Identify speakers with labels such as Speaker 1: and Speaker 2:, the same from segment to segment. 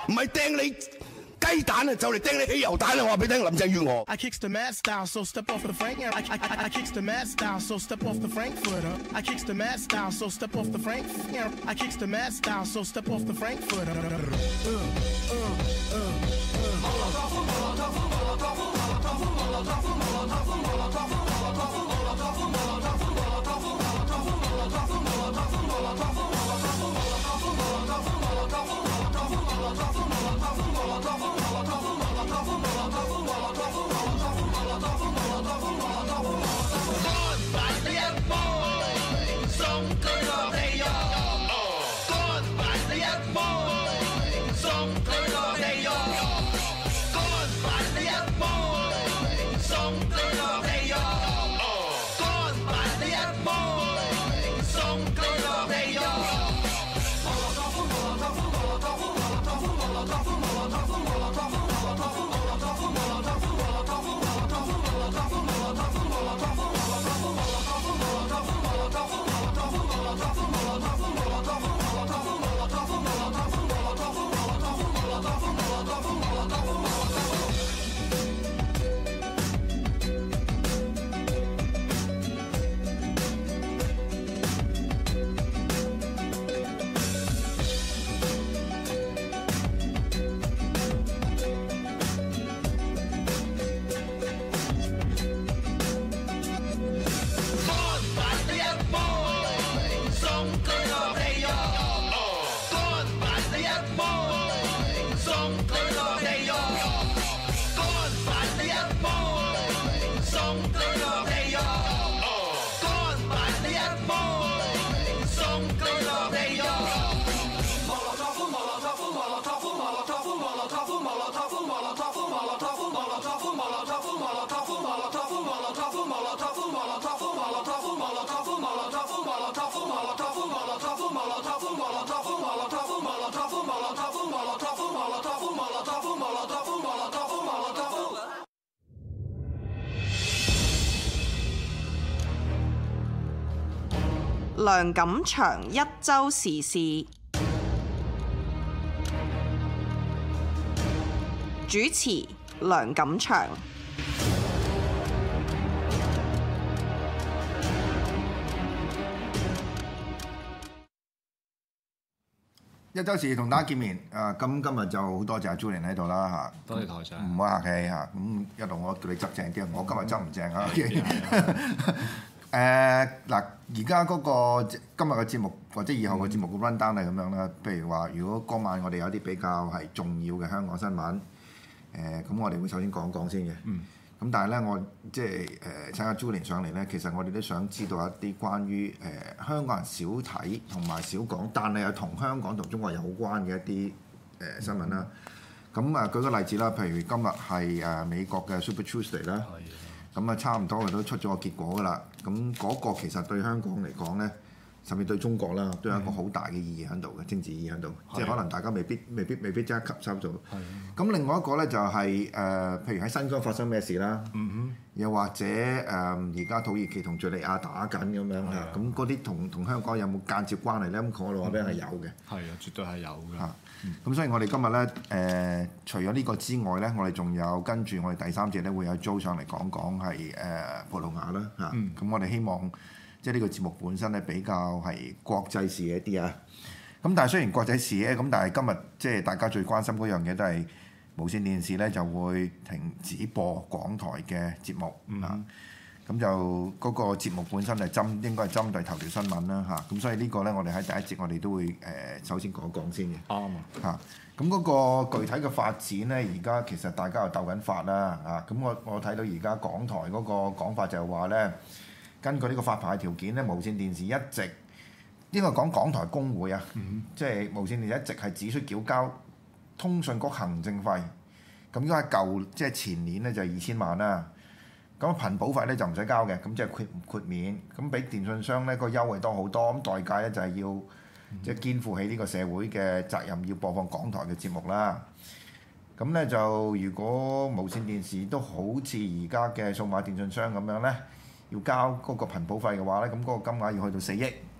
Speaker 1: 唔係掟你雞蛋啊，就嚟掟你汽油彈啊！我話俾你聽，林鄭月娥。
Speaker 2: I kicks the mad style, so step off the Frank. I kicks the mad style, so step off the Frankfurter. I kicks the mad style, so step off the Frank. I kicks the mad style, so step off the Frankfurter.
Speaker 3: 梁錦祥一週時事主持，梁錦祥。
Speaker 4: 一週時同大家見面，咁今日就好多謝阿 Julian 喺度啦嚇，
Speaker 5: 多謝台長，
Speaker 4: 唔好客氣嚇，咁一路我叫你執正啲，我今日執唔正啊。嗱，而家嗰個今日嘅節目或者以後嘅節目嘅 run down 係咁樣啦。譬如話，如果嗰晚我哋有啲比較係重要嘅香港新聞，咁我哋會首先講講先嘅。咁但係咧，我即係請阿 Julian 上嚟咧，其實我哋都想知道一啲關於香港人少睇同埋少講，但係又同香港同中國有關嘅一啲新聞啦。咁舉個例子啦，譬如今日係美國嘅 Super Tuesday 啦。咁啊，差唔多佢都出咗個結果㗎啦。咁嗰個其實對香港嚟講咧，甚至對中國啦，都有一個好大嘅意義喺度嘅政治意義喺度。即係可能大家未必即刻吸收到。咁另外一個咧就係譬如喺新疆發生咩事啦，又或者而家土耳其同敘利亞打緊咁樣嚇，咁嗰啲同香港有冇間接關係咧？咁我哋話俾你係有嘅。係啊，絕對係有嘅。咁所以我哋今日咧除咗呢個之外咧，我哋仲有跟住我哋第三節咧會有 Jo 上嚟講講係葡萄牙啦嚇。咁我哋希望即係呢個節目本身咧比較係國際視野啲啊。咁但係雖然國際視野咁，但係今日即係大家最關心嗰樣嘢都係無線電視咧就會停止播港台嘅節目啊。咁就嗰個節目本身係應該係針對頭條新聞啦嚇，咁所以呢個咧我哋喺第一節我哋都會首先講講先嘅。啱啊嚇，咁嗰個具體嘅發展咧，而家其實大家又鬥緊法啦啊，咁我睇到而家港台嗰個講法就係話咧，根據呢個發牌條件咧，無線電視一直應該講港台工會啊，即係無線電視一直係只需繳交通訊局行政費，咁應該係即係前年咧就係2000萬啦。咁頻保費咧就唔使交嘅，咁即係豁免，咁比電信商咧個優惠多好多，咁代價咧就係要即係肩負起呢個社會嘅責任，要播放港台嘅節目啦。咁咧就如果無線電視都好似而家嘅數碼電信商咁樣咧，要交嗰個頻保費嘅話咧，咁嗰個金額要去到4億啊。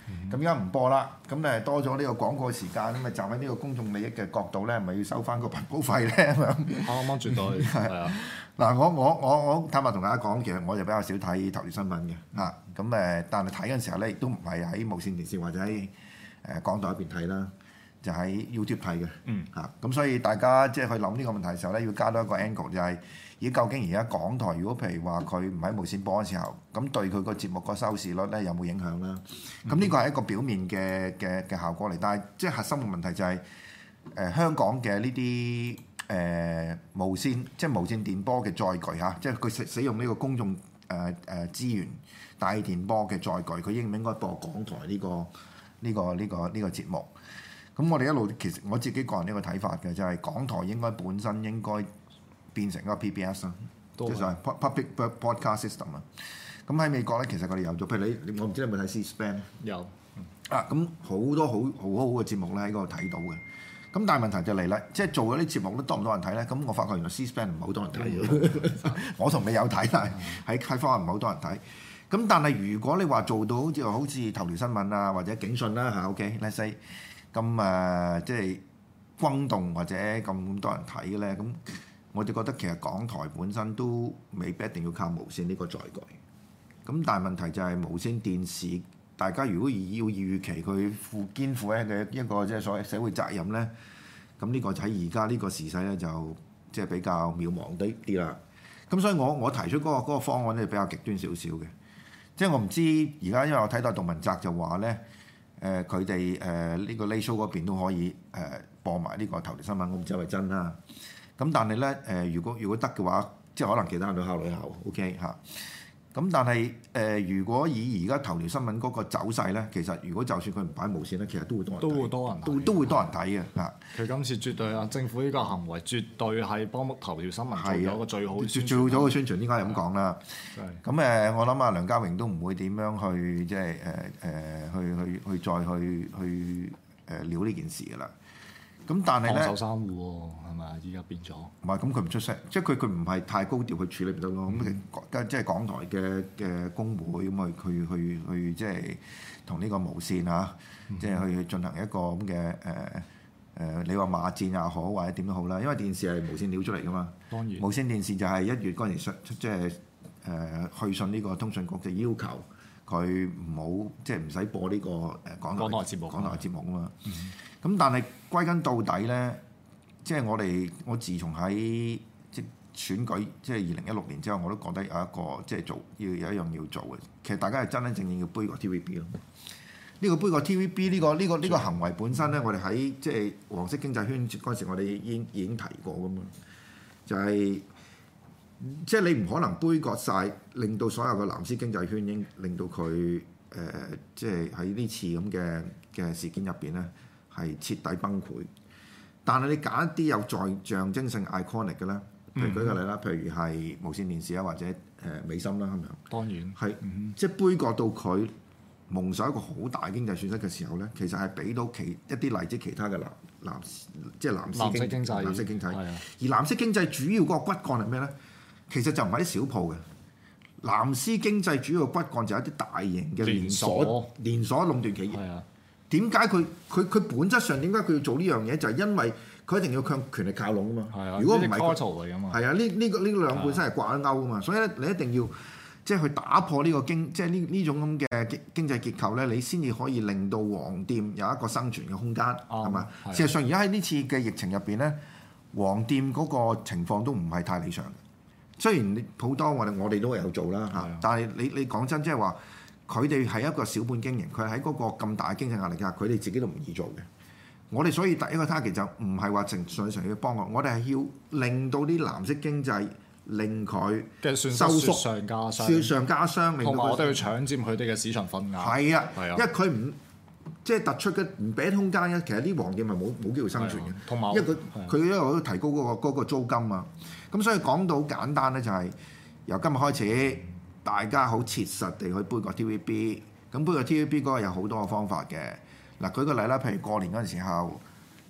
Speaker 4: 咁而家唔播啦，咁誒多咗呢個廣告時間，咁咪站喺呢個公眾利益嘅角度咧，咪要收翻個頻保費咧咁樣。
Speaker 5: 啱絕對係啊！
Speaker 4: 嗱，我坦白同大家講，其實我就比較少睇頭條新聞嘅嚇，咁誒，但係睇嗰陣時候咧，亦都唔係喺無線電視或者喺港台嗰邊睇啦，就喺 YouTube 睇嘅嚇。咁所以大家即係去諗呢個問題嘅時候咧，要加多一個 angle 就係。究竟而家港台如果譬如話佢唔喺無線播嘅時候，咁對佢個節目個收視率咧有冇影響啦？咁呢個係一個表面嘅效果嚟，但係即係核心嘅問題就係、香港嘅呢啲無線即係無線電波嘅載具嚇，即係佢使用呢個公眾資源大電波嘅載具，佢應唔應該播港台呢個節目？咁我哋一路其實我自己個人呢個睇法嘅就係、港台應該本身應該變成一個 PBS 啦，即係 Public Broadcast System 啊。咁喺美國咧，其實佢哋有咗，譬如你我唔知你有冇睇 C-SPAN
Speaker 5: 有
Speaker 4: 啊，咁好多好嘅節目咧喺嗰度睇到嘅。咁但係問題就嚟啦，即係做嗰啲節目咧多唔多人睇咧？咁我發覺原來 C-SPAN 唔係好多人睇嘅。我同你有睇，但係喺方唔係好多人睇。咁但係如果你話做到好似頭條新聞啊或者警訊啦嚇，OK，let's say 咁即係轟動或者咁多人睇嘅咧咁。我哋覺得其實港台本身都未必一定要靠無線呢個載具，咁但係問題就係無線電視，大家如果要預期佢肩負嘅一個即係所謂社會責任咧，咁呢個喺而家呢個時勢咧就即係比較渺茫啲啦。咁所以我提出嗰個方案咧比較極端少少嘅，即係我唔知而家因為我睇到杜汶澤就話咧，佢哋呢個 Late Show 嗰邊都可以播埋呢個頭條新聞，我唔知係咪真啦。咁但係咧如果得嘅話，即係可能其他人都考慮下 OK 嚇。咁但係如果以而家頭條新聞嗰個走勢咧，其實如果就算佢唔擺無線咧，其實都會多人睇，都會多人睇嘅嚇。
Speaker 5: 佢今次絕對啊，政府呢個行為絕對係幫頭條新聞做咗個最好嘅宣傳。
Speaker 4: 最好咗嘅宣傳應該係咁講啦。咁我諗啊，梁家榮都唔會點樣去即係去再去撩呢件事㗎啦。咁但係咧，
Speaker 5: 防守三戶喎，係咪啊？依家變咗。
Speaker 4: 唔係，咁佢唔出聲，即係佢唔係太高調去處理唔到咯。咁即係港台嘅工會咁去即係同呢個無線嚇，即係去進行一個咁嘅你話罵戰也好，或者點都好啦。因為電視係無線料出嚟噶嘛。當然。無線電視就係1月嗰陣時即係去信呢個通訊局就要求佢唔好即係唔使播呢個港台節目啊嘛。咁但係歸根到底咧，即係我自從喺即選舉即係2016年之後，我都覺得有一個即係有一樣要做嘅。其實大家係真真正正要杯葛 TVB 咯。呢個杯葛 TVB 呢個行為本身咧，我哋喺即係黃色經濟圈嗰陣時，我哋已經提過噶嘛。就係即係你唔可能杯葛晒，令到所有嘅藍絲經濟圈令到佢即係喺呢次咁嘅事件入邊咧。係徹底崩潰，但係你揀一啲有象徵性 iconic 嘅咧，譬如舉個例啦，譬如係無線電視啊，或者美心啦咁樣。當然係，即係杯葛到佢蒙受一個好大經濟損失嘅時候咧，其實係俾到一啲例子其他嘅藍絲經濟。而藍色經濟主要嗰個骨幹係咩咧？其實就唔係啲小鋪嘅。藍絲經濟主要嘅骨幹就係一啲大型嘅連鎖壟斷企業。點解佢本質上點解佢要做呢樣嘢？就係因為佢一定要向權力靠攏啊嘛。如果唔係，係啊，呢兩本身係掛鈎啊嘛。所以咧，你一定要即係去打破呢個即係呢種咁嘅經濟結構咧，你先至可以令到黃店有一個生存嘅空間，係嘛？事實上，而家喺呢次嘅疫情入邊咧，黃店嗰個情況都唔係太理想。雖然好多我哋都有做啦嚇，但係你講真，即係話。佢哋係一個小本經營，佢喺嗰個咁大嘅經濟壓力下，佢哋自己都唔易做嘅。我哋所以第一個 target 就唔係話純粹要幫我哋係要令到啲藍色經濟令佢嘅收縮，雪上加霜，
Speaker 5: 同埋我哋要搶佔佢哋嘅市場份額。
Speaker 4: 係啊，因為佢唔即係突出嘅唔俾空間咧，其實啲黃店係冇機會生存嘅。同埋因為佢一路都提高嗰個租金啊，咁所以講到簡單咧，就係由今日開始。大家好切實地去杯葛 TVB， 咁杯葛 TVB 嗰個有好多個方法嘅。嗱，舉個例啦，譬如過年嗰陣時候，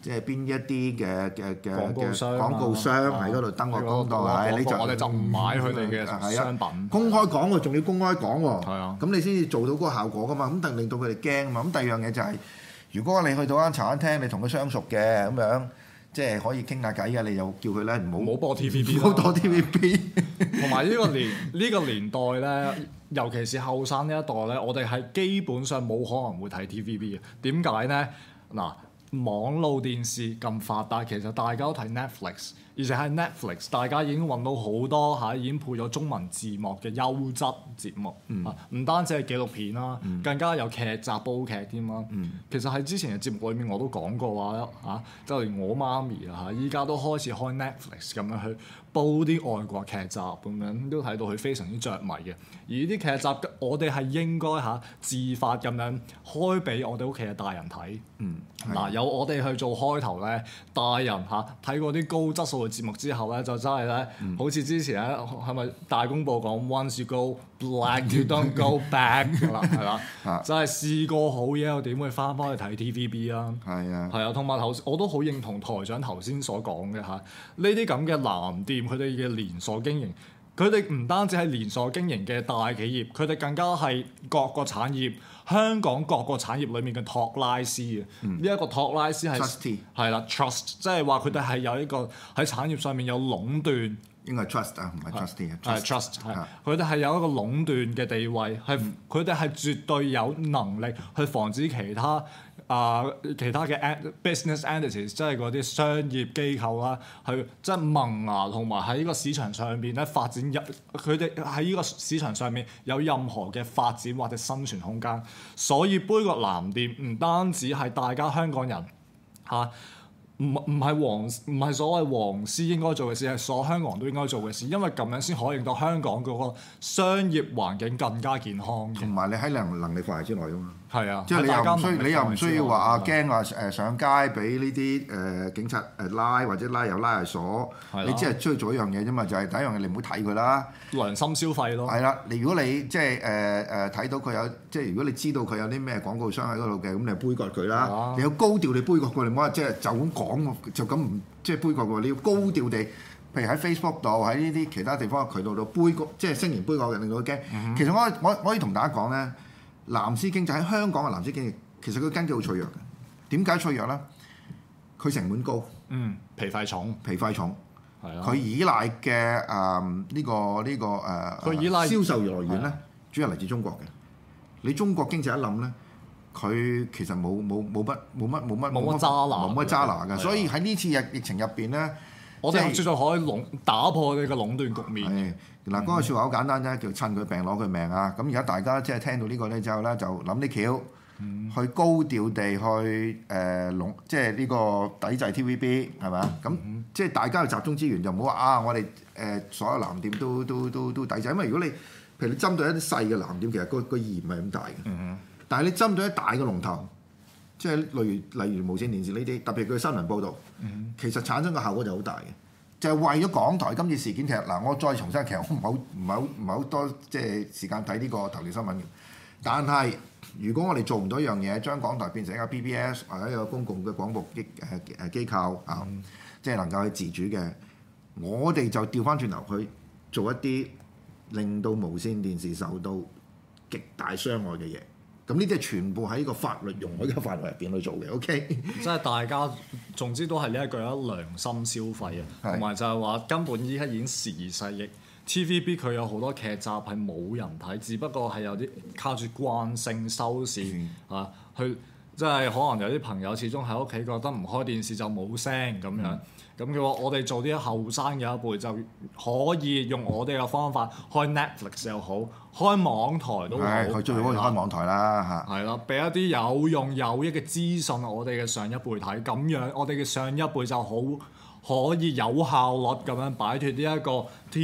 Speaker 4: 即係邊一啲嘅
Speaker 5: 廣告商
Speaker 4: 喺嗰度登個公告，你就
Speaker 5: 我哋就唔買佢哋嘅商品。
Speaker 4: 公開講喎，仲要公開講喎。
Speaker 5: 係啊，
Speaker 4: 咁你先至做到嗰個效果噶嘛。咁但係令到佢哋驚啊嘛。咁第二樣嘢就係，如果你去到間茶餐廳，你同佢相熟嘅咁樣，即係可以傾下偈嘅，你就叫佢咧唔好
Speaker 5: 播 TVB，
Speaker 4: 唔好播 TVB。
Speaker 5: 同埋呢個年代咧，尤其是後生呢一代咧，我哋係基本上冇可能會睇 TVB 嘅。點解咧？嗱，網路電視咁發達，其實大家都睇 Netflix， 而且係 Netflix， 大家已經揾到好多已經配咗中文字幕嘅優質節目，唔單止係紀錄片啦，更加有劇集煲劇添啦。其實喺之前嘅節目裏面我都講過話就連我媽咪依家都開始開 Netflix 咁樣去煲啲外國劇集咁樣，都睇到佢非常之着迷嘅。而呢啲劇集我哋係應該自發咁樣開俾我哋屋企嘅大人睇。有我哋去做開頭咧，大人睇過啲高質素嘅節目之後咧，就真係咧，好似之前咧係咪大公報講 Once you go black you don't go back 啦，係啦，就係試過好嘢又點會翻去睇 TVB 啊？係啊，同埋我都好認同台長頭先所講嘅呢啲咁嘅藍店，佢哋嘅連鎖經營。佢哋唔單止係連鎖經營嘅大企業，佢哋更加係各個產業，香港各個產業裡面嘅托拉斯嘅。呢一個托拉斯係啦 ，trust， 即係話佢哋係有一個喺產業上面有壟斷。
Speaker 4: 應該係 trust 唔係 trustee 啊。
Speaker 5: 係 trust， 佢哋係有一個壟斷嘅地位，佢哋係絕對有能力去防止其他嘅 business entities， 即係嗰啲商業機構啦，去即係萌芽同埋喺呢個市場上邊咧發展佢哋喺呢個市場上面有任何嘅發展或者生存空間。所以杯葛藍店唔單止係大家香港人唔係所謂黃絲應該做嘅事，係所有香港人都應該做嘅事，因為咁樣先可以令到香港嗰個商業環境更加健康。同
Speaker 4: 埋你喺能力範圍之內㗎嘛。
Speaker 5: 係啊，
Speaker 4: 即係你又唔需要話驚話上街俾呢啲警察拉或者拉又拉係鎖，你只係需要做一樣嘢啫嘛，就係第一樣嘢你唔好睇佢啦，
Speaker 5: 良心消費咯。係啦，
Speaker 4: 如果你即係睇到佢有即係如果你知道佢有啲咩廣告商喺嗰度嘅，咁你杯葛佢啦。你要高調你杯葛佢，你唔好話即係就咁講就咁唔即係杯葛喎。你要高調地，譬如喺 Facebook 度喺呢啲其他地方嘅渠道度杯葛，即係聲言杯葛嘅，令到佢驚。其實我可以同大家講咧。藍絲經濟喺香港嘅藍絲經濟，其實佢根基好脆弱嘅。點解脆弱咧？佢成本高，
Speaker 5: 皮費重，
Speaker 4: 係啊。佢依賴嘅佢依賴銷售來源咧，主要嚟自中國嘅。你中國經濟一冧咧，佢其實冇乜揸拿嘅。所以喺呢次疫情入邊咧，
Speaker 5: 我哋絕對可以打破你嘅壟斷局面。
Speaker 4: 嗱，嗰個説話好簡單啫，叫趁佢病攞佢命啊！咁而家大家即係聽到呢個咧之後咧，就諗啲橋，去高調地去即係呢個抵制 TVB 係咪啊？咁即係大家要集中資源，就唔好話我哋所有藍店都抵制，因為如果你譬如你針對一啲細嘅藍店，其實個意義唔係咁大嘅。但係你針對一大嘅龍頭，即係例如無線電視呢啲，特別佢新聞報導，其實產生嘅效果就好大嘅。就係為咗港台今次事件，其實嗱，我再重申，其實我唔係好多即係時間睇呢個頭條新聞嘅。但係如果我哋做唔到一樣嘢，將港台變成一個 PBS 或者一個公共嘅廣播機構即係能夠去自主嘅，我哋就調翻轉頭去做一啲令到無線電視受到極大傷害嘅嘢。咁呢啲係全部喺個法律容許嘅範圍入邊去做嘅 ，OK？
Speaker 5: 即係大家總之都係呢一句良心消費啊，同埋就係話根本依家已經時移世易 ，TVB 佢有好多劇集係冇人睇，只不過係有啲靠住慣性收視去即係可能有啲朋友始終喺屋企覺得唔開電視就冇聲咁樣。咁嘅話，我哋做啲後生嘅一輩就可以用我哋嘅方法開 Netflix 又好，開網台都好。
Speaker 4: 佢最好就開網台啦嚇。
Speaker 5: 係啦，俾一啲有用有益嘅資訊我哋嘅上一輩睇，咁樣我哋嘅上一輩就好可以有效率咁樣擺脱呢一個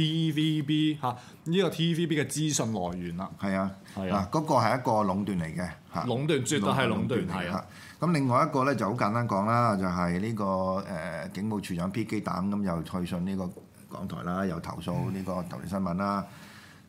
Speaker 5: TVB 呢個 TVB 嘅資訊來源啦。
Speaker 4: 係啊，嗱嗰個係一個壟斷嚟嘅嚇。
Speaker 5: 壟斷絕對係壟斷係啊。
Speaker 4: 咁另外一個咧就好簡單講啦，就係呢個警務處長 P 基等咁又退信呢個港台啦，又投訴呢個頭條新聞啦。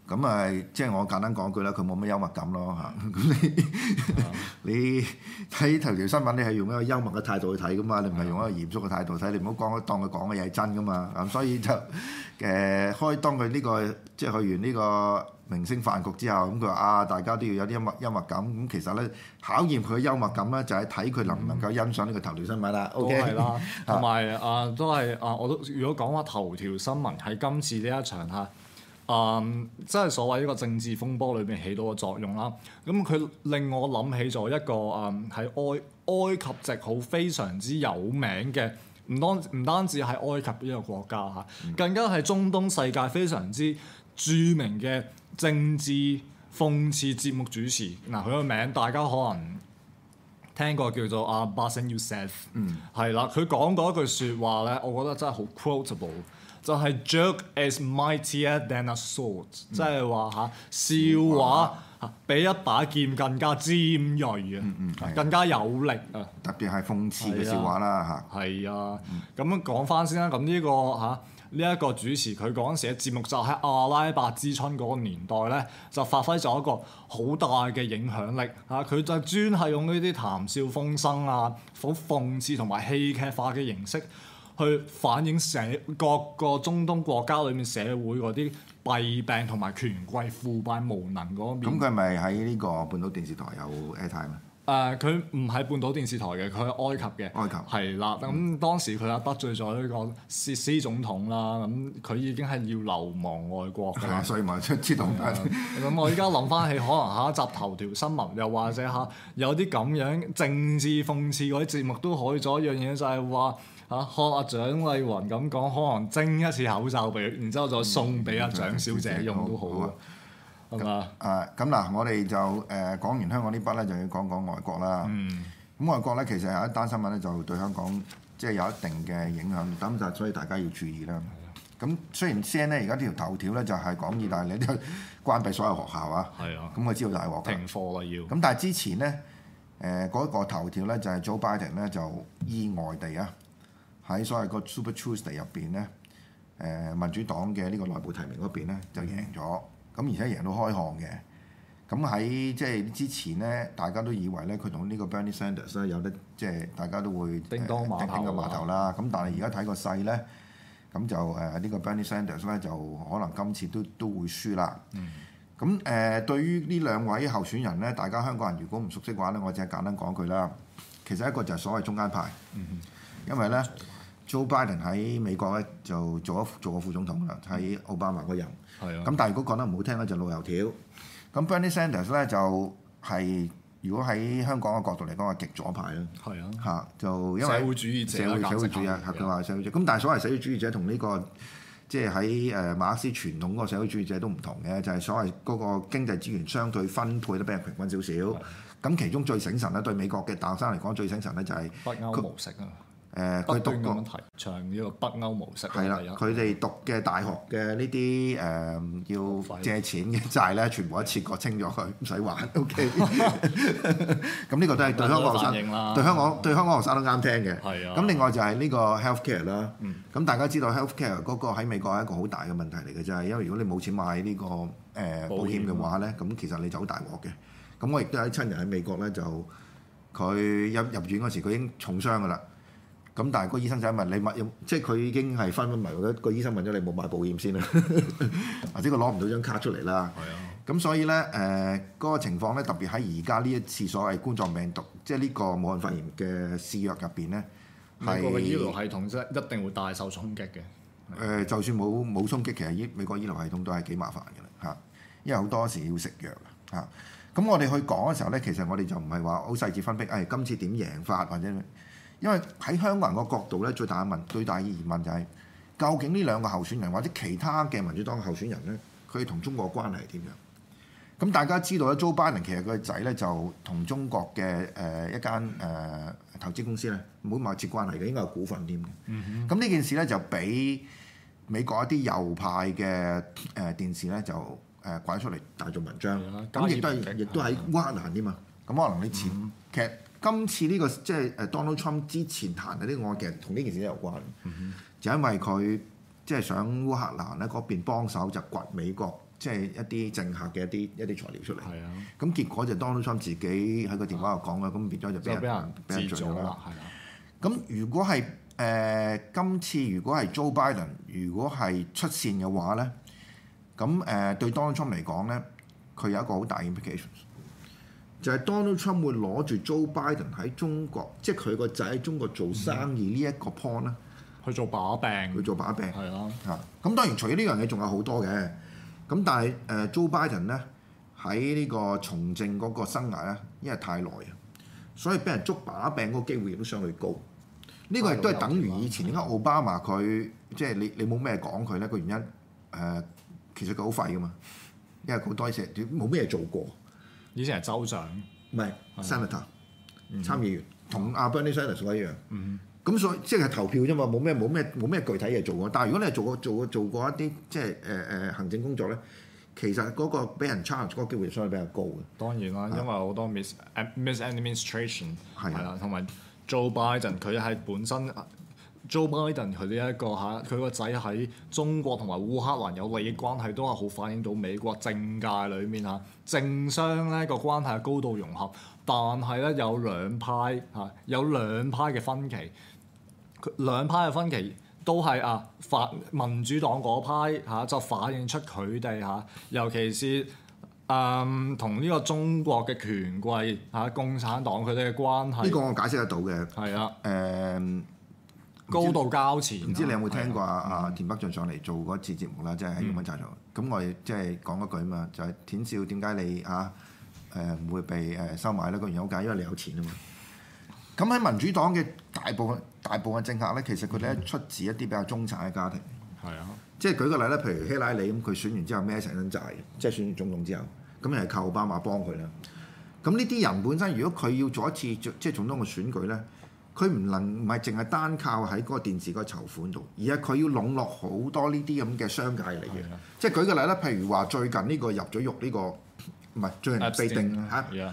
Speaker 4: 咁即係我簡單講句啦，佢冇乜幽默感咯嚇。咁你睇頭條新聞，你係用一個幽默嘅態度去睇噶嘛，你唔係用一個嚴肅嘅態度睇，你唔好當佢講嘅嘢係真噶嘛。咁所以就當佢呢個即係去完呢個明星飯局之後，咁佢話大家都要有啲幽默感。咁其實咧考驗佢嘅幽默感咧，就係睇佢能唔能夠欣賞呢個頭條新聞啦。
Speaker 5: 都係啦，同埋都係我都如果講話頭條新聞喺今次呢一場嚇。即係所謂呢個政治風波裏邊起到嘅作用啦。咁佢令我諗起咗一個喺埃及籍好非常之有名嘅，唔單止係埃及呢個國家嚇，更加係中東世界非常之著名嘅政治諷刺節目主持。嗱，佢個名大家可能聽過，叫做Bassem Youssef。係啦，佢講過一句説話咧，我覺得真係好 quotable。就係 joke is mightier than a sword，即係話笑話比一把劍更加尖鋭啊，更加有力啊！
Speaker 4: 特別係諷刺嘅笑話啦嚇。
Speaker 5: 係啊，咁樣講翻先啦。咁呢一個主持佢嗰陣時嘅節目就喺阿拉伯之春嗰個年代咧，就發揮咗一個好大嘅影響力嚇。佢就專係用呢啲談笑風生好諷刺同埋戲劇化嘅形式，去反映各個中東國家裏面社會嗰啲弊病同埋權貴腐敗無能嗰面。
Speaker 4: 咁佢係咪喺呢個半島電視台有 airtime 啊？
Speaker 5: 佢唔係半島電視台嘅，佢係埃及嘅。
Speaker 4: 埃及
Speaker 5: 係啦，咁當時佢又得罪咗呢個斯總統啦，咁佢已經係要流亡外國㗎啦。
Speaker 4: 所以咪知道。
Speaker 5: 咁我依家諗翻起，可能下一集頭條新聞，又或者有啲咁樣政治諷刺嗰啲節目都可以做一樣嘢，就係話。學阿蔣麗芸咁講，可能蒸一次口罩俾佢，然之後再送俾阿蔣小姐用都好啊，係嘛？
Speaker 4: 咁嗱，我哋就講完香港呢筆咧，就要講講外國啦。咁外國咧，其實有一單新聞咧，就對香港即係有一定嘅影響，咁就所以大家要注意啦。咁雖然 CNN 咧而家呢條頭條咧就係講意大利都關閉所有學校啊，咁我知道大鑊
Speaker 5: 停課啦要。
Speaker 4: 咁但係之前咧嗰個頭條咧就係 Joe Biden 咧就意外地喺所謂個 Super Tuesday 入邊咧，民主黨嘅呢個內部提名嗰邊咧就贏咗，咁而且贏到開巷嘅。咁喺即係之前咧，大家都以為咧佢同呢個 Bernie Sanders 咧有得即係大家都會
Speaker 5: 叮當馬頭
Speaker 4: 啦。咁但係而家睇個勢咧，咁就呢個 Bernie Sanders 咧就可能今次都會輸啦。咁對於呢兩位候選人咧，大家香港人如果唔熟悉嘅話咧，我淨係簡單講句啦。其實一個就係所謂中間派，因為咧。Joe Biden 喺美國咧就做過副總統啦，喺奧巴馬嗰任。咁但係如果講得唔好聽咧，就老油條。咁 Bernie Sanders 咧就係如果喺香港嘅角度嚟講係極左派啦。就因為
Speaker 5: 社會主義者，
Speaker 4: 社會主義佢話社會主義。咁但係所謂社會主義者同呢個即係喺馬克思傳統嗰個社會主義者都唔同嘅，就係所謂嗰個經濟資源相對分配得比較平均少少。咁其中最醒神咧，對美國嘅大學生嚟講最醒神咧就係
Speaker 5: 北歐模式啊。
Speaker 4: 佢讀
Speaker 5: 咁提倡呢個北歐模式。
Speaker 4: 係啦，佢哋讀嘅大學嘅呢啲要借錢嘅債咧，全部一次過清咗佢，唔使還。OK。咁呢個都係對香港學生，對香港學生都啱聽嘅。咁另外就係呢個 healthcare 啦。咁大家知道 healthcare 嗰個喺美國係一個好大嘅問題嚟嘅，就係因為如果你冇錢買呢個保險嘅話咧，咁其實你就好大鑊嘅。咁我亦都有親人喺美國咧，就佢入院嗰時佢已經重傷㗎啦。咁但係個醫生就問你買，即係佢已經係昏昏迷，個醫生問咗你冇買保險先啦，或者佢攞唔到張卡出嚟啦。咁所以咧嗰個情況咧，特別喺而家呢一次所謂冠狀病毒，即係呢個武漢肺炎嘅肆虐入邊咧，
Speaker 5: 美國嘅醫療系統真係一定會大受衝擊嘅。
Speaker 4: 就算冇衝擊，其實美國醫療系統都係幾麻煩嘅啦嚇，因為好多時要食藥嚇。咁我哋去講嘅時候咧，其實我哋就唔係話好細緻分析，今次點贏法或者。因為喺香港人個角度咧，最大嘅疑問就係，究竟呢兩個候選人或者其他嘅民主黨嘅候選人咧，佢哋同中國關係係點樣？咁大家知道咧，Joe Biden其實佢個仔咧就同中國嘅一間投資公司咧冇密切關係嘅，應該有股份添嘅。咁呢件事咧就俾美國一啲右派嘅電視咧就拐出嚟大做文章。咁亦都喺烏克蘭添嘛。咁可能你其實。今次呢個即係Donald Trump 之前彈嘅呢個案，其實同呢件事都有關，就因為佢即係想烏克蘭咧嗰邊幫手就掘美國即係一啲政客嘅一啲材料出嚟。係啊，咁結果就 Donald Trump 自己喺個電話度講啦，咁變咗就俾人罪咗啦。係啊，咁如果係今次如果係 Joe Biden 如果係出線嘅話咧，咁對 Donald Trump 嚟講咧，佢有一個好大 implication， 就係 Donald Trump 會攞住 Joe Biden 喺中國，即係佢個仔喺中國做生意呢一個 point 咧，
Speaker 5: 去做把柄。係啊，
Speaker 4: 嚇咁當然除咗呢樣嘢仲有好多嘅，咁但係Joe Biden 咧喺呢個從政嗰個生涯咧，因為太耐啊，所以俾人捉把柄嗰個機會亦都相對高。呢個亦都係等於以前點解奧巴馬佢即係你冇咩講佢咧個原因其實佢好廢噶嘛，因為好多嘢冇咩做過。
Speaker 5: 以前係州長，
Speaker 4: 唔係 Senator 參議員，同阿 Bernie Sanders 一樣。咁所以即係投票啫嘛，冇咩具體嘢做過。但係如果你係做過一啲即係行政工作咧，其實嗰個俾人 challenge 嗰個機會相對比較高嘅。
Speaker 5: 當然啦，因為好多 misadministration 係啦，同埋 Joe Biden 佢係本身 Joe Biden 佢呢一個佢個仔喺中國同埋烏克蘭有利益關係，都係好反映到美國政界裏面政商咧個關係係高度融合，但係咧有兩派嘅分歧，兩派嘅分歧都係民主黨嗰派就反映出佢哋尤其是同呢個中國嘅權貴共產黨佢哋嘅關係。呢個我解釋得到嘅。係啊。高度交纏。唔知你有冇聽過田北俊上嚟做嗰次節目啦，即係喺英文雜誌。咁我哋即係講一句啊嘛，就係田少點解你唔會被收買呢？個原因好簡單，因為你有錢啊嘛。咁喺民主黨嘅大部分政客咧，其實佢哋咧出自一啲比較中產嘅家庭。係啊。即係舉個例咧，譬如希拉里咁，佢選完之後孭成身債，即係選完總統之後，咁又係靠奧巴馬幫佢啦。咁呢啲人本身，如果佢要做一次即係總統嘅選舉咧，佢唔係淨係單靠喺嗰個電視嗰個籌款度，而係佢要籠絡好多呢啲咁嘅商界嚟嘅。即係舉個例咧，譬如話最近呢個入咗獄呢個，唔係最近被定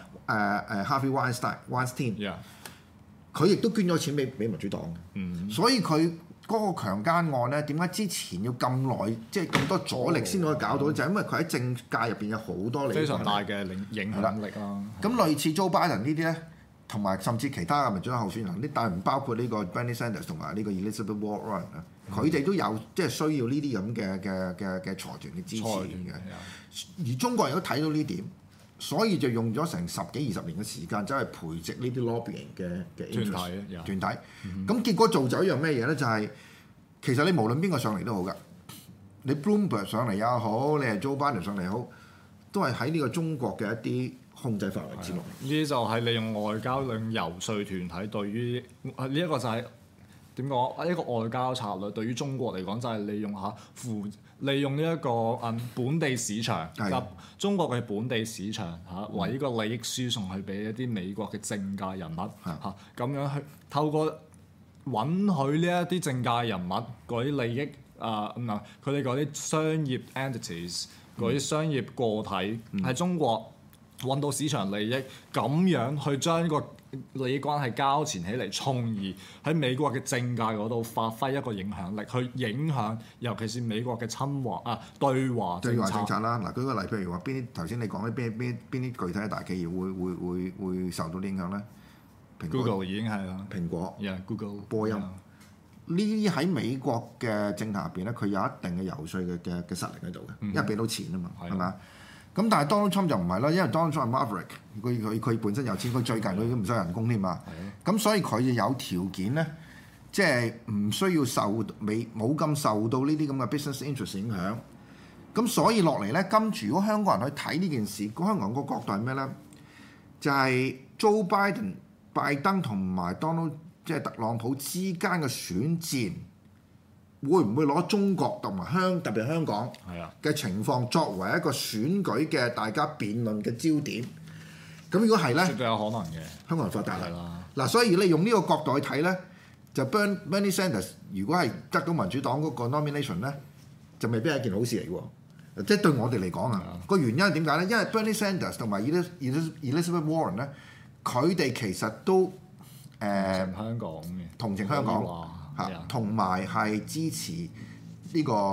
Speaker 5: Harvey Weinstein，佢亦都捐咗錢俾民主黨嘅。所以佢嗰個強姦案咧，點解之前要咁耐，即係咁多阻力先可以搞到？就係因為佢喺政界入邊有好多非常大嘅影響力啦。咁類似 Joe Biden 呢啲咧，同埋甚至其他嘅民主黨候選人，但係唔包括呢個 Bernie Sanders 同埋呢個 Elizabeth Warren 啊，佢哋都有即係需要呢啲咁嘅財團嘅支持嘅。而中國人都睇到呢點，所以就用咗成10幾20年嘅時間，走去培植呢啲 lobbying 嘅團體。咁結果做咗一樣咩嘢咧？就係其實你無論邊個上嚟都好㗎，你 Bloomberg 上嚟也好，你係 Joe Biden 上嚟好，都係喺呢個中國嘅一啲控制範圍之內。呢啲就係利用外交令遊說團體對於呢一個就係點講一個外交策略，對於中國嚟講就係利用呢一個本地市場，中國嘅本地市場為呢個利益輸送去俾一啲美國嘅政界人物咁樣去透過允許呢一啲政界人物嗰啲利益佢哋嗰啲商業 entities 嗰啲商業個體喺中國揾到市場利益，咁樣去將個利益關係交纏起嚟，從而喺美國嘅政界嗰度發揮一個影響力，去影響尤其是美國嘅對華政策啦。嗱，舉個例，譬如話邊啲頭先你講啲邊啲具體嘅大企業會受到影響咧？Google 已經係啦，蘋果、Google、波音呢啲喺美國嘅政壇入邊咧，佢有一定嘅游說嘅實力喺度嘅，因為俾到錢啊嘛，係咪？咁但係 Donald Trump 就唔係啦，因為 Donald Trump 係 Maverick，佢本身有錢，佢最近佢都唔收人工添嘛，咁所以佢就有條件咧，即係唔需要冇咁受到呢啲咁嘅 business interest 影響。咁所以落嚟咧，跟住如果香港人去睇呢件事，香港個角度係咩咧？就係 Joe Biden。拜登同埋 Donald 即係特朗普之間嘅選戰，會唔會攞中國同埋特別香港嘅情況作為一個選舉嘅大家辯論嘅焦點？咁如果係咧，絕對有可能嘅。香港人發達啦。嗱，所以你用呢個角度去睇咧，就 Bernie Sanders 如果係得到民主黨嗰個 nomination 咧，就未必係一件好事嚟喎。即係對我哋嚟講啊，個原因係點解咧？因為 Bernie Sanders 同埋 Elizabeth Warren 咧。佢哋其實都同情香港嘅，同埋係支持
Speaker 4: 呢個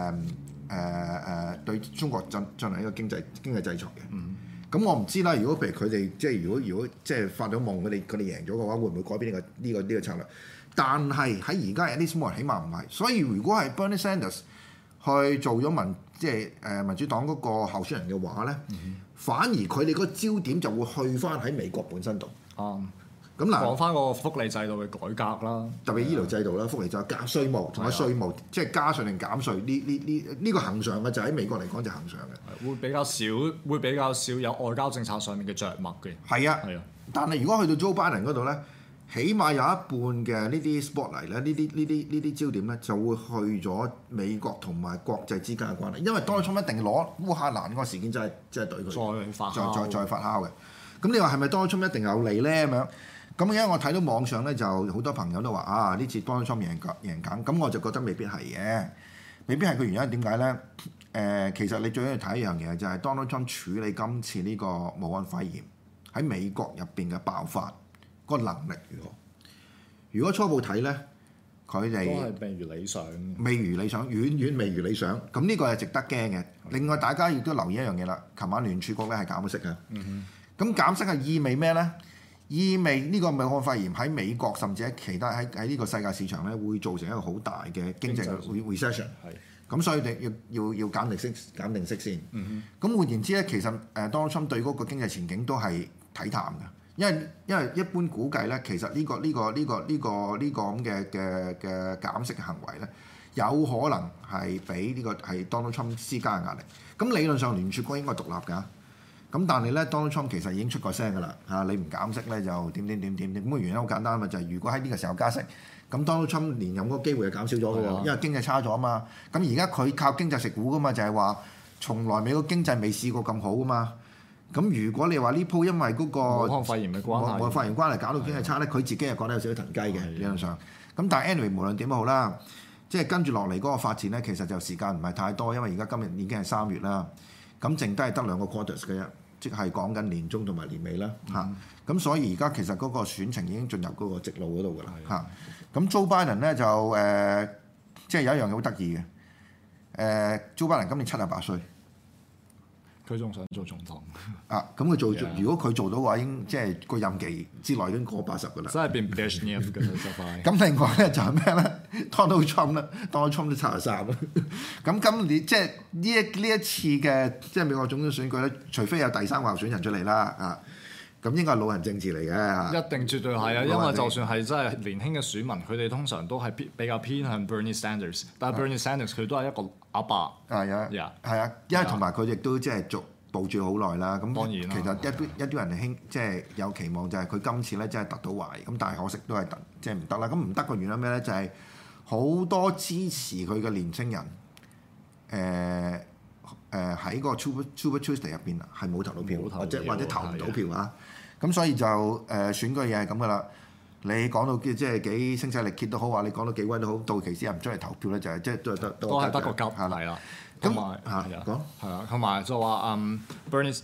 Speaker 4: 對中國進行一個經濟制裁嘅。咁我唔知啦。如果譬如佢哋即係如果即係發咗夢，佢哋贏咗嘅話，會唔會改變呢個策略？但係喺而家 at least more 起碼唔係。所以如果係 Bernie Sanders 去做咗民主黨嗰個候選人嘅話咧，反而佢哋嗰個焦點就會去翻喺美國本身度。咁嗱，
Speaker 5: 講翻個福利制度嘅改革啦，
Speaker 4: 特別醫療制度啦、福利制度、加稅務同埋稅務，即係加稅定減稅呢個恆常嘅就喺美國嚟講就恆常嘅，
Speaker 5: 會比較少有外交政策上面嘅着墨嘅。
Speaker 4: 係啊，但係如果去到 Joe Biden 嗰度咧，起碼有一半嘅呢啲 spotlight 咧，呢啲焦點咧就會去咗美國同埋國際之間嘅關係，因為 Donald Trump 一定攞烏克蘭嗰個事件真係對佢再發酵嘅。咁你話係咪 Donald Trump 一定有利咧咁樣？咁而家我睇到網上咧就好多朋友都話呢次 Donald Trump 贏緊，咁我就覺得未必係嘅，未必係個原因點解咧？其實你最緊要睇一樣嘢就係 Donald Trump 處理今次呢個武漢肺炎喺美國入邊嘅爆發個能力如何？如果初步睇咧，佢哋
Speaker 5: 都係未如理想，
Speaker 4: 遠遠未如理想。咁呢個係值得驚嘅。另外大家亦都留意一樣嘢啦，琴晚聯儲局咧係減息嘅。咁減息係意味咩咧？意味呢個武漢肺炎喺美國甚至喺其他喺呢個世界市場咧，會造成一個好大嘅經濟 recession。咁所以你要減定息先。咁換言之咧，其實Donald Trump 對嗰個經濟前景都係睇淡嘅，因為一般估計咧，其實呢個咁嘅減息嘅行為咧，有可能係俾呢個係 Donald Trump 施加嘅壓力。咁理論上聯儲局應該獨立㗎。咁但係咧 Donald Trump 其實已經出過聲㗎啦嚇，你唔減息咧就點咁個原因好簡單啊嘛，就係如果喺呢個時候加息，咁 Donald Trump 連任嗰個機會就減少咗㗎喎，因為經濟差咗啊嘛。咁而家佢靠經濟食股㗎嘛，就係話從來美國經濟未試過咁好㗎嘛。咁如果你話呢鋪因為嗰個
Speaker 5: 武漢肺炎嘅關係
Speaker 4: 搞到經濟差咧，佢自己係覺得有少少騰雞嘅理論上。咁但係 anyway 無論點都好啦，即係跟住落嚟嗰個發展咧，其實就時間唔係太多，因為而家今日已經係3月啦。咁剩低係得2個 quarters 嘅啫，即係講緊年中同埋年尾啦嚇。咁所以而家其實嗰個選情已經進入嗰個直路嗰度㗎啦嚇。咁 Joe Biden 咧就即係有一樣嘢好得意嘅，Joe Biden 今年78歲，
Speaker 5: 佢仲想做總統
Speaker 4: 咁佢做如果佢做到嘅話，已經即係個任期之內已經過80㗎啦。
Speaker 5: 真係變 Brezhnev 㗎啦，就快。
Speaker 4: 咁另外咧就係咩咧？Donald Trump 咧，Donald Trump 都73啦。咁今年即係呢一次嘅即係美國總統選舉咧，除非有第3個候選人出嚟啦咁應該係老人政治嚟嘅。
Speaker 5: 一定絕對係啊，因為就算係真係年輕嘅選民，佢哋通常都係比較偏向 Bernie Sanders， 但係 Bernie Sanders 佢都係一個阿伯。係
Speaker 4: 啊，因為同埋佢亦都即係部署好耐啦。咁
Speaker 5: 當然
Speaker 4: 其實一啲人即係有期望就係佢今次咧真係突到圍，咁但係可惜都係即係唔得啦。咁唔得嘅原因咩咧？就係好多支持佢嘅年青人喺個 Super Tuesday 入邊係冇投到票，或者投唔到票啊。咁所以就選舉嘢係咁噶啦。你講到即係幾聲勢力竭都好，話你講到幾威都好，到期時又唔出嚟投票咧，就係即係都係得個急
Speaker 5: 係啦。
Speaker 4: 咁
Speaker 5: 講係啊，同埋就話Bernie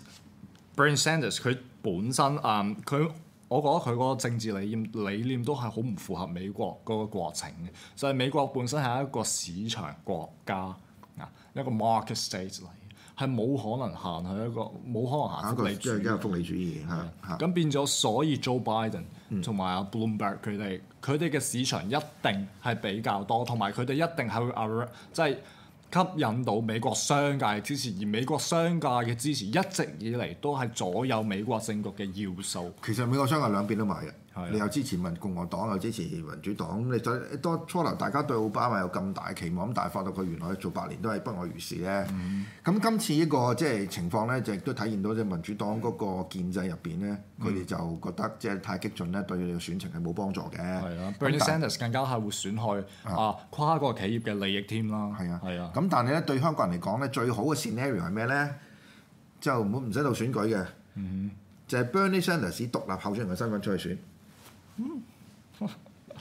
Speaker 5: Sanders 佢本身我覺得佢嗰個政治理念都係好唔符合美國嗰個國情嘅，就係美國本身係一個市場國家一個 market state 嚟，係冇可能行去行福利主義，
Speaker 4: 即係福利主義
Speaker 5: 咁變咗，所以 Joe Biden 同埋阿 Bloomberg 佢哋嘅市場一定係比較多，同埋佢哋一定係會即係吸引到美國商界嘅支持，而美國商界嘅支持一直以嚟都係左右美國政局嘅要素。
Speaker 4: 其實美國商界兩邊都買嘅，你又支持共和黨，又支持民主黨。你再當初頭大家對奧巴馬有咁大期望，咁但係發覺佢原來做8年都係不外如是咧。咁今次呢個即係情況咧，就亦都體現到即係民主黨嗰個建制入邊咧，佢哋就覺得即係太激進咧，對佢哋嘅選情係冇幫助嘅。
Speaker 5: 係啊，Bernie Sanders 更加係會損害跨國企業嘅利益添啦。
Speaker 4: 係啊。咁但係咧，對香港人嚟講咧，最好嘅 scenario 係咩咧？就唔使到選舉嘅，就係 Bernie Sanders 獨立候選人嘅身份出去選。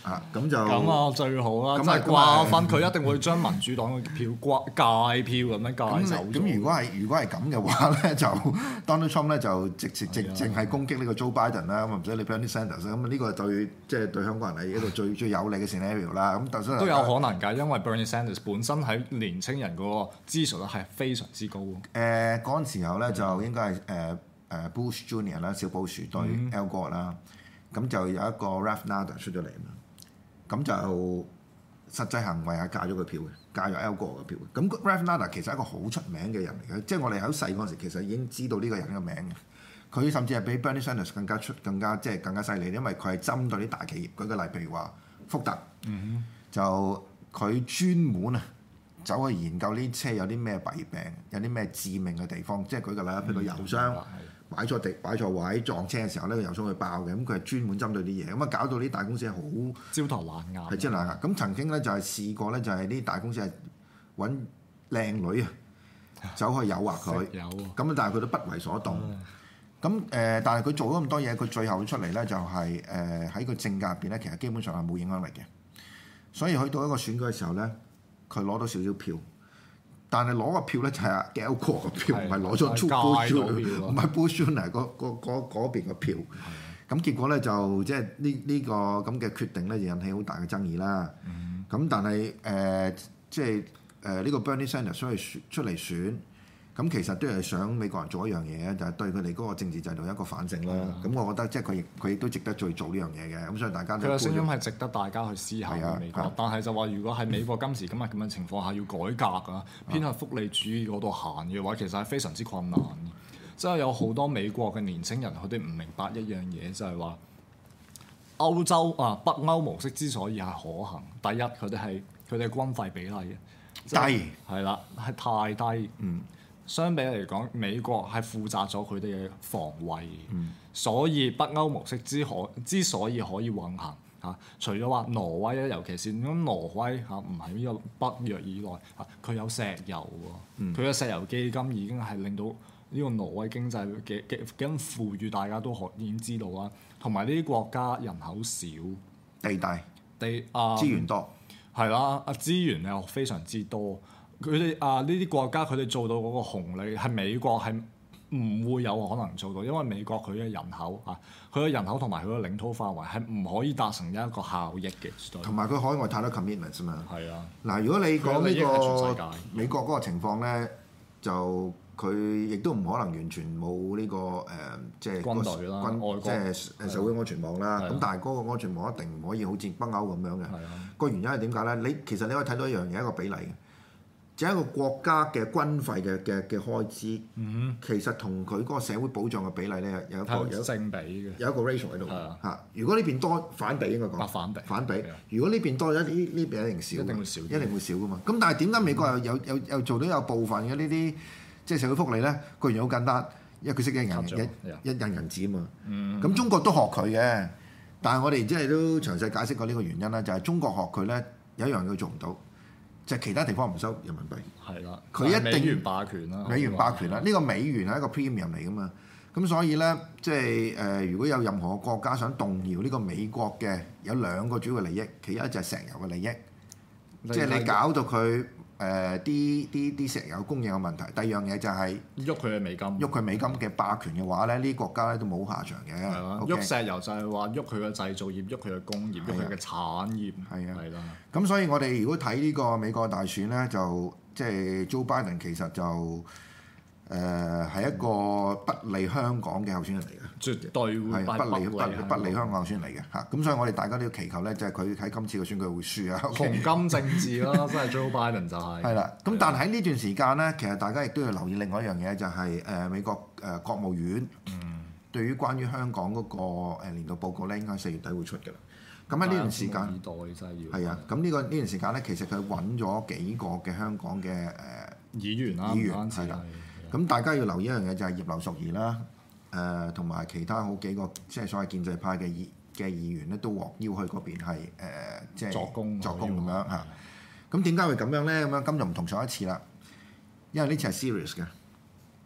Speaker 4: 咁就
Speaker 5: 咁啊最好啦，咁係掛分，佢一定會將民主黨嘅票界票咁樣界走。
Speaker 4: 咁如果係咁嘅話咧，就 Donald Trump 咧就淨係攻擊呢個 Joe Biden 啦，咁唔使你 Bernie Sanders 咁呢個對即係對香港人係一個最有利嘅 scenario 啦。咁
Speaker 5: 都有可能㗎，因為 Bernie Sanders 本身喺年青人嗰個支持率係非常之高。
Speaker 4: 嗰陣時候咧就應該係Bush Junior 啦，小布殊對 Al Gore 啦，咁就有一個 Ralph Nader 出咗嚟嘛，咁就實際行為係戒咗佢票嘅，戒咗 Al Gore 嘅票嘅。咁 Ralph Nader 其實係一個好出名嘅人嚟嘅，即係我哋喺細嗰陣時其實已經知道呢個人嘅名嘅。佢甚至係比 Bernie Sanders 更加犀利，因為佢係針對啲大企業。舉個例，譬如話福特，就佢專門走去研究呢車有啲咩弊病，有啲咩致命嘅地方。即係舉個例，譬如個油箱擺錯位撞車嘅時候咧，個油箱會爆嘅。咁佢係專門針對啲嘢，咁啊搞到啲大公司係好
Speaker 5: 焦頭爛額。
Speaker 4: 係焦頭爛額。咁曾經咧就係試過咧，就係啲大公司係揾靚女啊，走去誘惑佢。咁但係佢都不為所動。咁但係佢做咗咁多嘢，佢最後出嚟咧就係喺個政界入邊咧，其實基本上係冇影響力嘅。所以去到一個選舉嘅時候咧，佢攞到少少票。但係攞個票咧就係 Al Gore 嘅票，唔係攞咗 Bush，唔係 Bush Junior 嗰邊嘅票。咁結果咧就即係呢個咁嘅決定咧，就引起好大嘅爭議啦。咁但係即係呢個 Bernie Sanders 出嚟選，咁其實都係想美國人做一樣嘢，就係對佢哋嗰個政治制度一個反省啦。咁我覺得即係佢亦都值得再做呢樣嘢嘅。咁所以大家佢
Speaker 5: 嘅聲音係值得大家去思考嘅美國。但係就話如果喺美國今時今日咁嘅情況下要改革啊，偏向福利主義嗰度行嘅話，其實係非常之困難嘅。即係有好多美國嘅年輕人，佢哋唔明白一樣嘢，就係話歐洲北歐模式之所以係可行，第一佢哋軍費比例嘅
Speaker 4: 低，
Speaker 5: 係啦，係太低。相比嚟講，美國係負責咗佢哋嘅防衛，所以北歐模式之所以可以運行除咗話挪威咧，尤其是咁挪威唔係呢個北約以內佢有石油喎，佢嘅石油基金已經係令到呢個挪威經濟幾富裕，大家都已經知道啦。同埋呢啲國家人口少，
Speaker 4: 地大，資源多，
Speaker 5: 係啦，資源又非常之多。佢哋呢啲國家佢哋做到嗰個紅利係美國係唔會有可能做到，因為美國佢嘅人口佢嘅人口同埋佢嘅領土範圍係唔可以達成一個效益嘅。
Speaker 4: 同埋佢海外太多 commitments 啊嘛。
Speaker 5: 係啊。
Speaker 4: 嗱，如果你講呢個美國嗰個情況咧，就佢亦都唔可能完全冇呢個即係
Speaker 5: 軍隊啦，外國
Speaker 4: 即係社會安全網啦。咁但係嗰個安全網一定唔可以好似北歐咁樣嘅。個原因係點解咧？其實你可以睇到一樣嘢，一個比例嘅。就係一個國家嘅軍費嘅開支，其實同佢嗰個社會保障嘅比例咧有
Speaker 5: 正比嘅，
Speaker 4: 有一個 ratio 喺度嚇。如果呢邊多反比應該講反比，如果呢邊多咗呢邊一定少，一定會少噶嘛。咁但係點解美國又做到有部分嘅呢啲即係社會福利咧？個原因好簡單，因為佢識印銀紙啊嘛。咁中國都學佢嘅，但係我哋即係都詳細解釋過呢個原因啦，就係中國學佢咧有一樣佢做唔到。就係其他地方唔收人民幣，
Speaker 5: 係啦，
Speaker 4: 佢一定
Speaker 5: 美元霸權啦，
Speaker 4: 美元霸權啦。呢個美元係一個 premium 嚟噶嘛，咁所以咧，即係如果有任何國家想動搖呢個美國嘅，有兩個主要嘅利益，其一就係石油嘅利益，即係你搞到佢啲石油供應有問題。第二樣嘢就係
Speaker 5: 喐佢嘅美金，
Speaker 4: 喐佢美金嘅霸權嘅話咧，呢啲國家咧都冇下場嘅。
Speaker 5: 係啦，喐石油就係話喐佢嘅製造業，喐佢嘅工業，喐佢嘅產業。係啦。
Speaker 4: 咁所以我哋如果睇呢個美國大選咧，就即係 Joe Biden 其實就係一個不利香港嘅候選人嚟嘅，
Speaker 5: 絕對會
Speaker 4: 不利香港候選人嚟嘅嚇。咁所以我哋大家都要祈求咧，就係佢喺今次嘅選舉會輸啊。
Speaker 5: 紅金政治啦，真係 Joe Biden 就係。
Speaker 4: 係啦，咁但係喺呢段時間咧，其實大家亦都要留意另外一樣嘢，就係美國國務院對於關於香港嗰個年度報告咧，應該4月底會出㗎啦。咁喺呢段時間，係啊，咁呢段時間咧，其實佢揾咗幾個嘅香港嘅
Speaker 5: 議員啦，
Speaker 4: 係啦。咁大家要留意一樣嘢，就係葉劉淑儀啦，同埋其他好幾個即係所謂建制派嘅議員咧，都獲邀去嗰邊係即係作供咁樣嚇。咁點解會咁樣咧？咁樣今就唔同上一次啦，因為呢次係 serious 嘅，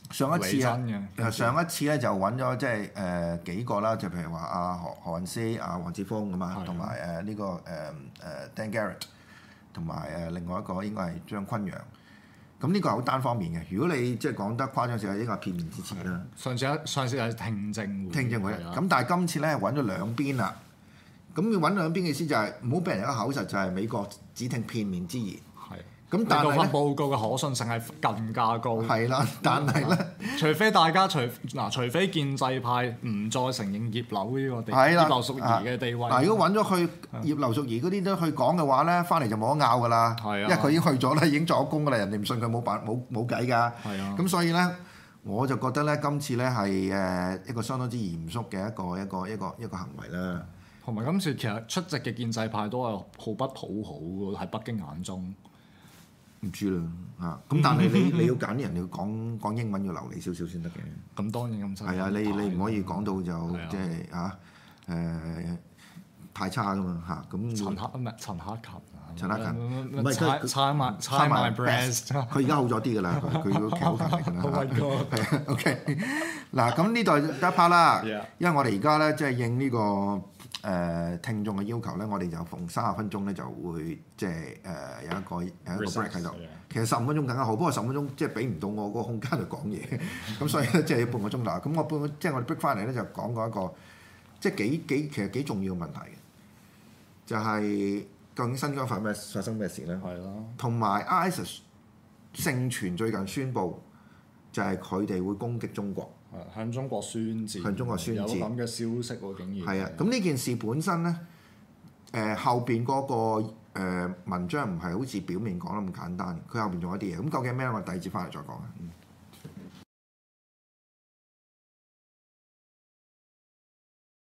Speaker 4: 上一次
Speaker 5: 嘅。
Speaker 4: 上一次咧就揾咗即係幾個啦，就譬如話阿何韻詩、阿黃之鋒咁啊，同埋呢個Dan Garrett， 同埋另外一個應該係張坤陽。咁呢個係好單方面嘅。如果你即係講得誇張時候，應該係片面之詞啦。
Speaker 5: 上次係聽證會，
Speaker 4: 咁但係今次咧揾咗兩邊啦。咁要揾兩邊嘅意思就係唔好俾人一個口實，就係美國只聽片面之言。咁但係咧，
Speaker 5: 報告嘅可信性係更加高。
Speaker 4: 係啦，但係咧，
Speaker 5: 除非大家除非建制派唔再承認葉劉呢個
Speaker 4: 葉
Speaker 5: 劉淑儀嘅地位。
Speaker 4: 嗱，如果揾咗去葉劉淑儀嗰啲都去講嘅話咧，翻嚟就冇得拗噶啦。因為佢已經去咗啦，已經作咗功噶啦，人哋唔信佢冇計㗎。咁所以咧，我就覺得咧，今次咧係一個相當之嚴肅嘅一個行為啦。
Speaker 5: 同埋今次其實出席嘅建制派都係毫不討好喎，喺北京眼中。
Speaker 4: 唔知啦嚇，咁但係你要揀啲人，你要講英文要流利少少先得嘅。
Speaker 5: 咁當然咁真
Speaker 4: 係啊，你唔可以講到就即係嚇太差噶嘛嚇。咁
Speaker 5: 陳克勤，
Speaker 4: 陳克勤
Speaker 5: 唔係猜my breast，
Speaker 4: 佢而家好咗啲㗎啦，佢都幾好勤力㗎啦。係啊 ，OK。嗱，咁呢度得一 part 啦，因為我哋而家咧即係應呢個聽眾嘅要求咧，我哋就逢30分鐘咧就會即係有一個 break 喺度。其實15分鐘更加好，不過15分鐘即係俾唔到我嗰個空間去講嘢，咁所以咧即係要半個鐘頭。咁我即係我哋 break 翻嚟咧就講過一個即係其實幾重要嘅問題嘅，就係究竟新疆發生咩事咧？
Speaker 5: 係咯。同
Speaker 4: 埋 ISIS 盛傳最近宣布就係佢哋會攻擊中國。
Speaker 5: 向中國宣戰，
Speaker 4: 有咁
Speaker 5: 嘅消息喎，竟然
Speaker 4: 係啊！咁呢件事本身咧，後邊嗰個文章唔係好似表面講得咁簡單，佢後邊仲有啲嘢。咁究竟咩咧？我第二節翻嚟再講啊。